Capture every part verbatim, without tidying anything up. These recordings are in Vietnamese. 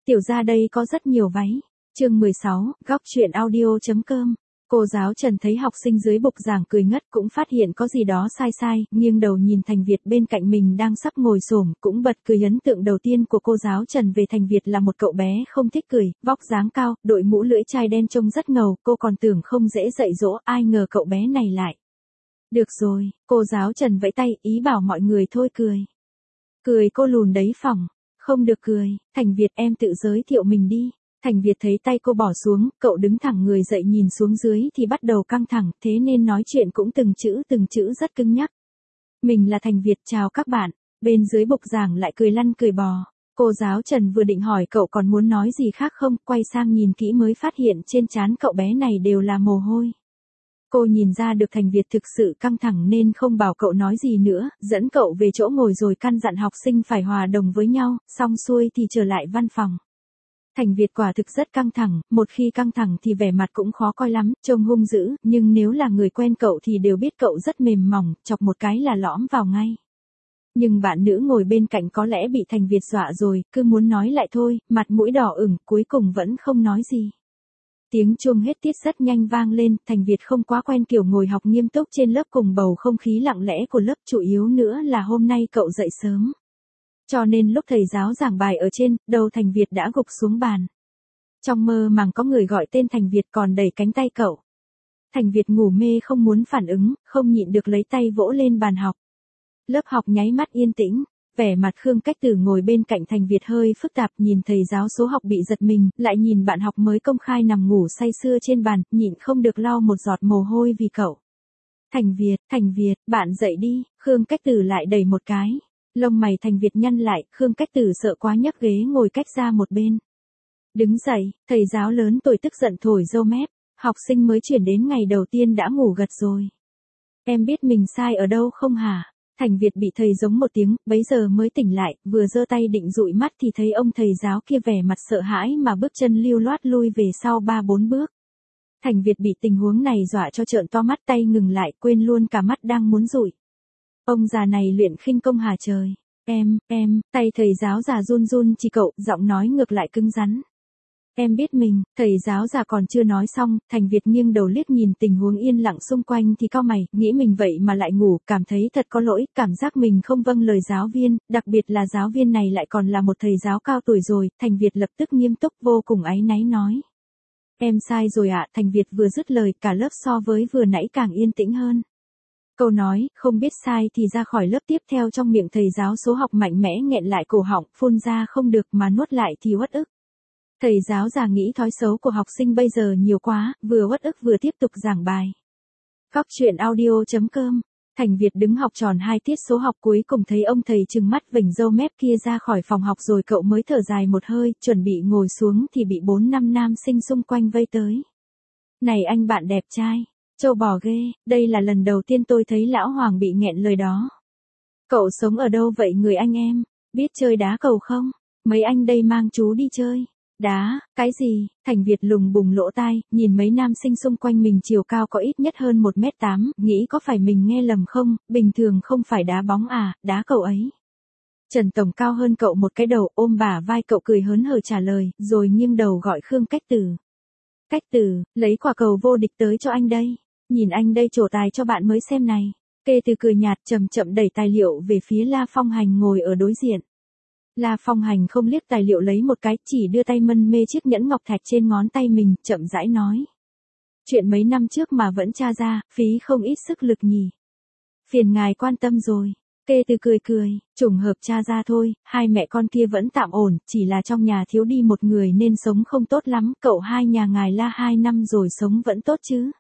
Tiểu ra đây có rất nhiều váy. Chương mười sáu, góc truyện audio.com. Cô giáo Trần thấy học sinh dưới bục giảng cười ngất cũng phát hiện có gì đó sai sai, nghiêng đầu nhìn Thành Việt bên cạnh mình đang sắp ngồi xổm, cũng bật cười. Ấn tượng đầu tiên của cô giáo Trần về Thành Việt là một cậu bé không thích cười, vóc dáng cao, đội mũ lưỡi chai đen trông rất ngầu, cô còn tưởng không dễ dạy dỗ, ai ngờ cậu bé này lại. Được rồi, cô giáo Trần vẫy tay, ý bảo mọi người thôi cười. Cười cô lùn đấy phỏng. Không được cười, Thành Việt em tự giới thiệu mình đi. Thành Việt thấy tay cô bỏ xuống, cậu đứng thẳng người dậy nhìn xuống dưới thì bắt đầu căng thẳng, thế nên nói chuyện cũng từng chữ từng chữ rất cứng nhắc. Mình là Thành Việt, chào các bạn. Bên dưới bục giảng lại cười lăn cười bò. Cô giáo Trần vừa định hỏi cậu còn muốn nói gì khác không, quay sang nhìn kỹ mới phát hiện trên trán cậu bé này đều là mồ hôi. Cô nhìn ra được Thành Việt thực sự căng thẳng nên không bảo cậu nói gì nữa, dẫn cậu về chỗ ngồi rồi căn dặn học sinh phải hòa đồng với nhau, xong xuôi thì trở lại văn phòng. Thành Việt quả thực rất căng thẳng, một khi căng thẳng thì vẻ mặt cũng khó coi lắm, trông hung dữ, nhưng nếu là người quen cậu thì đều biết cậu rất mềm mỏng, chọc một cái là lõm vào ngay. Nhưng bạn nữ ngồi bên cạnh có lẽ bị Thành Việt dọa rồi, cứ muốn nói lại thôi, mặt mũi đỏ ửng, cuối cùng vẫn không nói gì. Tiếng chuông hết tiết rất nhanh vang lên, Thành Việt không quá quen kiểu ngồi học nghiêm túc trên lớp cùng bầu không khí lặng lẽ của lớp, chủ yếu nữa là hôm nay cậu dậy sớm. Cho nên lúc thầy giáo giảng bài ở trên, đầu Thành Việt đã gục xuống bàn. Trong mơ màng có người gọi tên Thành Việt còn đẩy cánh tay cậu. Thành Việt ngủ mê không muốn phản ứng, không nhịn được lấy tay vỗ lên bàn học. Lớp học nháy mắt yên tĩnh. Vẻ mặt Khương Cách Tử ngồi bên cạnh Thành Việt hơi phức tạp, nhìn thầy giáo số học bị giật mình, lại nhìn bạn học mới công khai nằm ngủ say sưa trên bàn, nhịn không được lau một giọt mồ hôi vì cậu. Thành Việt, Thành Việt, bạn dậy đi, Khương Cách Tử lại đẩy một cái. Lông mày Thành Việt nhăn lại, Khương Cách Tử sợ quá nhấc ghế ngồi cách ra một bên. Đứng dậy, thầy giáo lớn tuổi tức giận thổi râu mép, học sinh mới chuyển đến ngày đầu tiên đã ngủ gật rồi. Em biết mình sai ở đâu không hả? Thành Việt bị thầy giống một tiếng, bấy giờ mới tỉnh lại, vừa giơ tay định dụi mắt thì thấy ông thầy giáo kia vẻ mặt sợ hãi mà bước chân lưu loát lui về sau ba bốn bước. Thành Việt bị tình huống này dọa cho trợn to mắt, tay ngừng lại, quên luôn cả mắt đang muốn dụi. Ông già này luyện khinh công hả trời? Em, em, tay thầy giáo già run run chỉ cậu, giọng nói ngược lại cứng rắn. Em biết mình, thầy giáo già còn chưa nói xong, Thành Việt nghiêng đầu liếc nhìn tình huống yên lặng xung quanh thì cau mày, nghĩ mình vậy mà lại ngủ, cảm thấy thật có lỗi, cảm giác mình không vâng lời giáo viên, đặc biệt là giáo viên này lại còn là một thầy giáo cao tuổi rồi. Thành Việt lập tức nghiêm túc vô cùng áy náy nói. Em sai rồi ạ. Thành Việt vừa dứt lời, cả lớp so với vừa nãy càng yên tĩnh hơn. Câu nói, không biết sai thì ra khỏi lớp tiếp theo trong miệng thầy giáo số học mạnh mẽ nghẹn lại cổ họng, phun ra không được mà nuốt lại thì uất ức. Thầy giáo già nghĩ thói xấu của học sinh bây giờ nhiều quá, vừa uất ức vừa tiếp tục giảng bài. Góc truyện audio.com. Thành Việt đứng học tròn hai tiết số học, cuối cùng thấy ông thầy trừng mắt vểnh râu mép kia ra khỏi phòng học rồi cậu mới thở dài một hơi, chuẩn bị ngồi xuống thì bị bốn năm nam sinh xung quanh vây tới. Này anh bạn đẹp trai, trâu bò ghê, đây là lần đầu tiên tôi thấy lão Hoàng bị nghẹn lời đó. Cậu sống ở đâu vậy người anh em, biết chơi đá cầu không? Mấy anh đây mang chú đi chơi. Đá, cái gì? Thành Việt lùng bùng lỗ tai, nhìn mấy nam sinh xung quanh mình chiều cao có ít nhất hơn một mét tám, nghĩ có phải mình nghe lầm không, bình thường không phải đá bóng à, đá cầu ấy. Trần Tổng cao hơn cậu một cái đầu, ôm bả vai cậu cười hớn hở trả lời, rồi nghiêng đầu gọi Khương Cách Tử. Cách Tử, lấy quả cầu vô địch tới cho anh đây, nhìn anh đây trổ tài cho bạn mới xem này. Kê Từ cười nhạt chậm chậm đẩy tài liệu về phía La Phong Hành ngồi ở đối diện. La Phong Hành không liếc tài liệu lấy một cái, chỉ đưa tay mân mê chiếc nhẫn ngọc thạch trên ngón tay mình, chậm rãi nói. Chuyện mấy năm trước mà vẫn tra ra, phí không ít sức lực nhỉ. Phiền ngài quan tâm rồi. Kê Từ cười cười, trùng hợp tra ra thôi, hai mẹ con kia vẫn tạm ổn, chỉ là trong nhà thiếu đi một người nên sống không tốt lắm, cậu hai nhà ngài La hai năm rồi sống vẫn tốt chứ.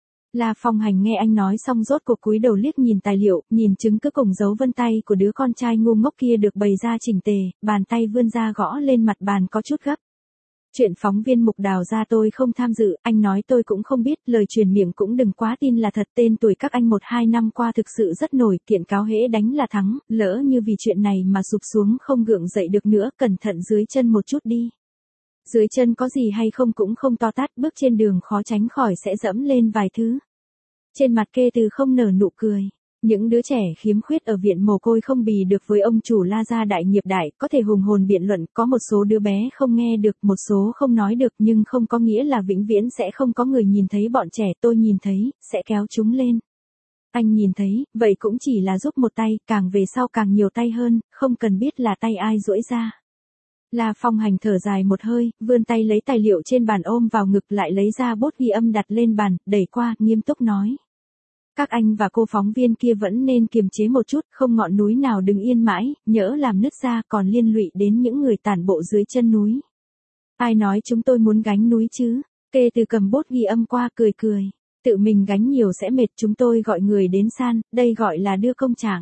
La Phong Hành nghe anh nói xong rốt cuộc cúi đầu liếc nhìn tài liệu, nhìn chứng cứ cùng dấu vân tay của đứa con trai ngu ngốc kia được bày ra chỉnh tề, bàn tay vươn ra gõ lên mặt bàn có chút gấp. Chuyện phóng viên Mục Đào ra tôi không tham dự, anh nói tôi cũng không biết, lời truyền miệng cũng đừng quá tin là thật, tên tuổi các anh một hai năm qua thực sự rất nổi, kiện cáo hễ đánh là thắng, lỡ như vì chuyện này mà sụp xuống không gượng dậy được nữa, cẩn thận dưới chân một chút đi. Dưới chân có gì hay không cũng không to tát, bước trên đường khó tránh khỏi sẽ dẫm lên vài thứ. Trên mặt Kê Từ không nở nụ cười. Những đứa trẻ khiếm khuyết ở viện mồ côi không bì được với ông chủ La Gia đại nghiệp đại, có thể hùng hồn biện luận, có một số đứa bé không nghe được, một số không nói được, nhưng không có nghĩa là vĩnh viễn sẽ không có người nhìn thấy bọn trẻ. Tôi nhìn thấy, sẽ kéo chúng lên. Anh nhìn thấy, vậy cũng chỉ là giúp một tay, càng về sau càng nhiều tay hơn, không cần biết là tay ai duỗi ra. La Phong Hành thở dài một hơi, vươn tay lấy tài liệu trên bàn ôm vào ngực, lại lấy ra bút ghi âm đặt lên bàn, đẩy qua, nghiêm túc nói. Các anh và cô phóng viên kia vẫn nên kiềm chế một chút, không ngọn núi nào đứng yên mãi, nhỡ làm nứt ra còn liên lụy đến những người tản bộ dưới chân núi. Ai nói chúng tôi muốn gánh núi chứ? Kê Từ cầm bút ghi âm qua, cười cười. Tự mình gánh nhiều sẽ mệt, chúng tôi gọi người đến san, đây gọi là đưa công trạng.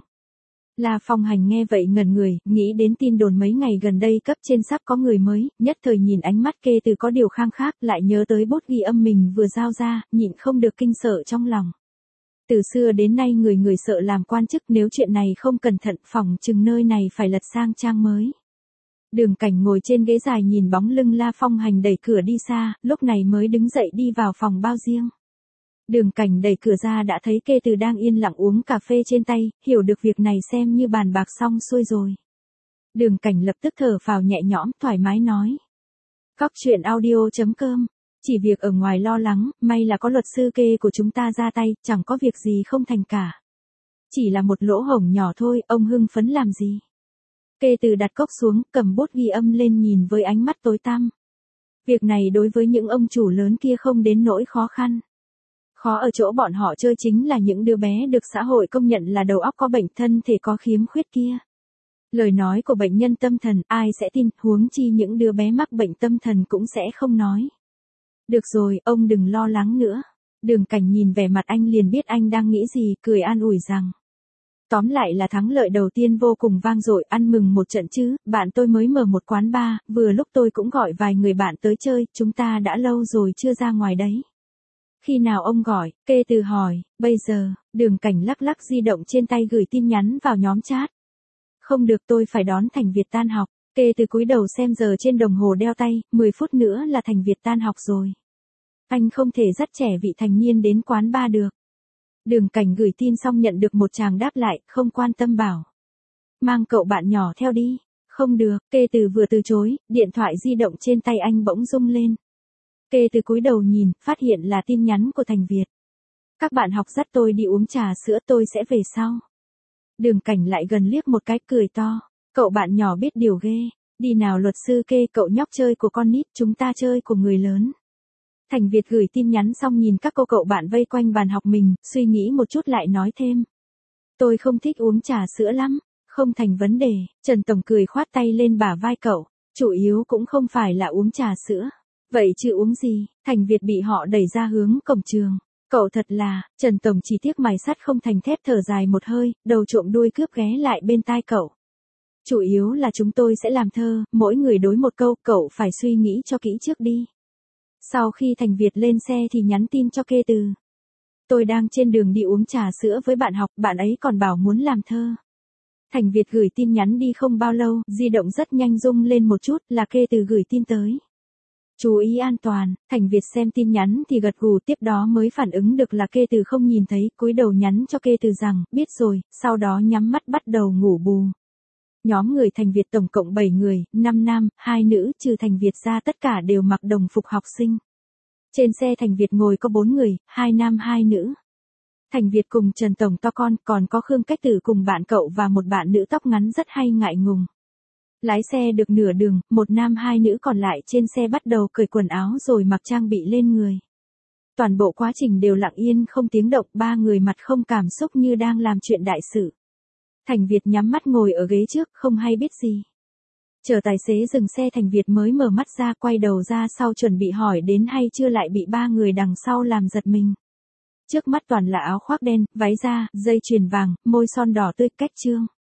La Phong Hành nghe vậy ngẩn người, nghĩ đến tin đồn mấy ngày gần đây cấp trên sắp có người mới, nhất thời nhìn ánh mắt Kê Từ có điều khang khác, lại nhớ tới bút ghi âm mình vừa giao ra, nhịn không được kinh sợ trong lòng. Từ xưa đến nay người người sợ làm quan chức, nếu chuyện này không cẩn thận phỏng chừng nơi này phải lật sang trang mới. Đường Cảnh ngồi trên ghế dài nhìn bóng lưng La Phong Hành đẩy cửa đi xa, lúc này mới đứng dậy đi vào phòng bao riêng. Đường Cảnh đẩy cửa ra đã thấy Kê Từ đang yên lặng uống cà phê trên tay, hiểu được việc này xem như bàn bạc xong xuôi rồi. Đường Cảnh lập tức thở phào nhẹ nhõm, thoải mái nói. Góc chuyện audio chấm com, chỉ việc ở ngoài lo lắng, may là có luật sư Kê của chúng ta ra tay, chẳng có việc gì không thành cả. Chỉ là một lỗ hổng nhỏ thôi, ông hưng phấn làm gì? Kê Từ đặt cốc xuống, cầm bút ghi âm lên nhìn với ánh mắt tối tăm. Việc này đối với những ông chủ lớn kia không đến nỗi khó khăn. Khó ở chỗ bọn họ chơi chính là những đứa bé được xã hội công nhận là đầu óc có bệnh, thân thể có khiếm khuyết kia. Lời nói của bệnh nhân tâm thần ai sẽ tin, huống chi những đứa bé mắc bệnh tâm thần cũng sẽ không nói. Được rồi, ông đừng lo lắng nữa. Đường Cảnh nhìn vẻ mặt anh liền biết anh đang nghĩ gì, cười an ủi rằng. Tóm lại là thắng lợi đầu tiên vô cùng vang dội, ăn mừng một trận chứ, bạn tôi mới mở một quán bar, vừa lúc tôi cũng gọi vài người bạn tới chơi, chúng ta đã lâu rồi chưa ra ngoài đấy. Khi nào ông gọi? Kê Từ hỏi. Bây giờ. Đường Cảnh lắc lắc di động trên tay gửi tin nhắn vào nhóm chat. Không được, tôi phải đón Thành Việt tan học. Kê Từ cúi đầu xem giờ trên đồng hồ đeo tay, mười phút nữa là Thành Việt tan học rồi. Anh không thể dắt trẻ vị thành niên đến quán bar được. Đường Cảnh gửi tin xong nhận được một tràng đáp lại, không quan tâm bảo. Mang cậu bạn nhỏ theo đi. Không được. Kê Từ vừa từ chối, điện thoại di động trên tay anh bỗng rung lên. Kê Từ cúi đầu nhìn, phát hiện là tin nhắn của Thành Việt. Các bạn học dắt tôi đi uống trà sữa, tôi sẽ về sau. Đường Cảnh lại gần liếc một cái, cười to. Cậu bạn nhỏ biết điều ghê. Đi nào luật sư Kê, cậu nhóc chơi của con nít, chúng ta chơi của người lớn. Thành Việt gửi tin nhắn xong nhìn các cô cậu bạn vây quanh bàn học mình, suy nghĩ một chút lại nói thêm. Tôi không thích uống trà sữa lắm. Không thành vấn đề. Trần Tổng cười khoát tay lên bả vai cậu. Chủ yếu cũng không phải là uống trà sữa. Vậy chứ uống gì? Thành Việt bị họ đẩy ra hướng cổng trường. Cậu thật là, Trần Tổng chỉ tiếc mài sắt không thành thép, thở dài một hơi, đầu trộm đuôi cướp ghé lại bên tai cậu. Chủ yếu là chúng tôi sẽ làm thơ, mỗi người đối một câu, cậu phải suy nghĩ cho kỹ trước đi. Sau khi Thành Việt lên xe thì nhắn tin cho Kê Từ. Tôi đang trên đường đi uống trà sữa với bạn học, bạn ấy còn bảo muốn làm thơ. Thành Việt gửi tin nhắn đi không bao lâu, di động rất nhanh rung lên một chút, là Kê Từ gửi tin tới. Chú ý an toàn. Thành Việt xem tin nhắn thì gật gù, tiếp đó mới phản ứng được là Kê Từ không nhìn thấy, cúi đầu nhắn cho Kê Từ rằng, biết rồi, sau đó nhắm mắt bắt đầu ngủ bù. Nhóm người Thành Việt tổng cộng bảy người, năm nam, hai nữ, trừ Thành Việt ra tất cả đều mặc đồng phục học sinh. Trên xe Thành Việt ngồi có bốn người, hai nam hai nữ. Thành Việt cùng Trần Tổng to con, còn có Khương Cách Tử cùng bạn cậu và một bạn nữ tóc ngắn rất hay ngại ngùng. Lái xe được nửa đường, một nam hai nữ còn lại trên xe bắt đầu cởi quần áo rồi mặc trang bị lên người. Toàn bộ quá trình đều lặng yên không tiếng động, ba người mặt không cảm xúc như đang làm chuyện đại sự. Thành Việt nhắm mắt ngồi ở ghế trước, không hay biết gì. Chờ tài xế dừng xe Thành Việt mới mở mắt ra, quay đầu ra sau chuẩn bị hỏi đến hay chưa, lại bị ba người đằng sau làm giật mình. Trước mắt toàn là áo khoác đen, váy da, dây chuyền vàng, môi son đỏ tươi, cách trương.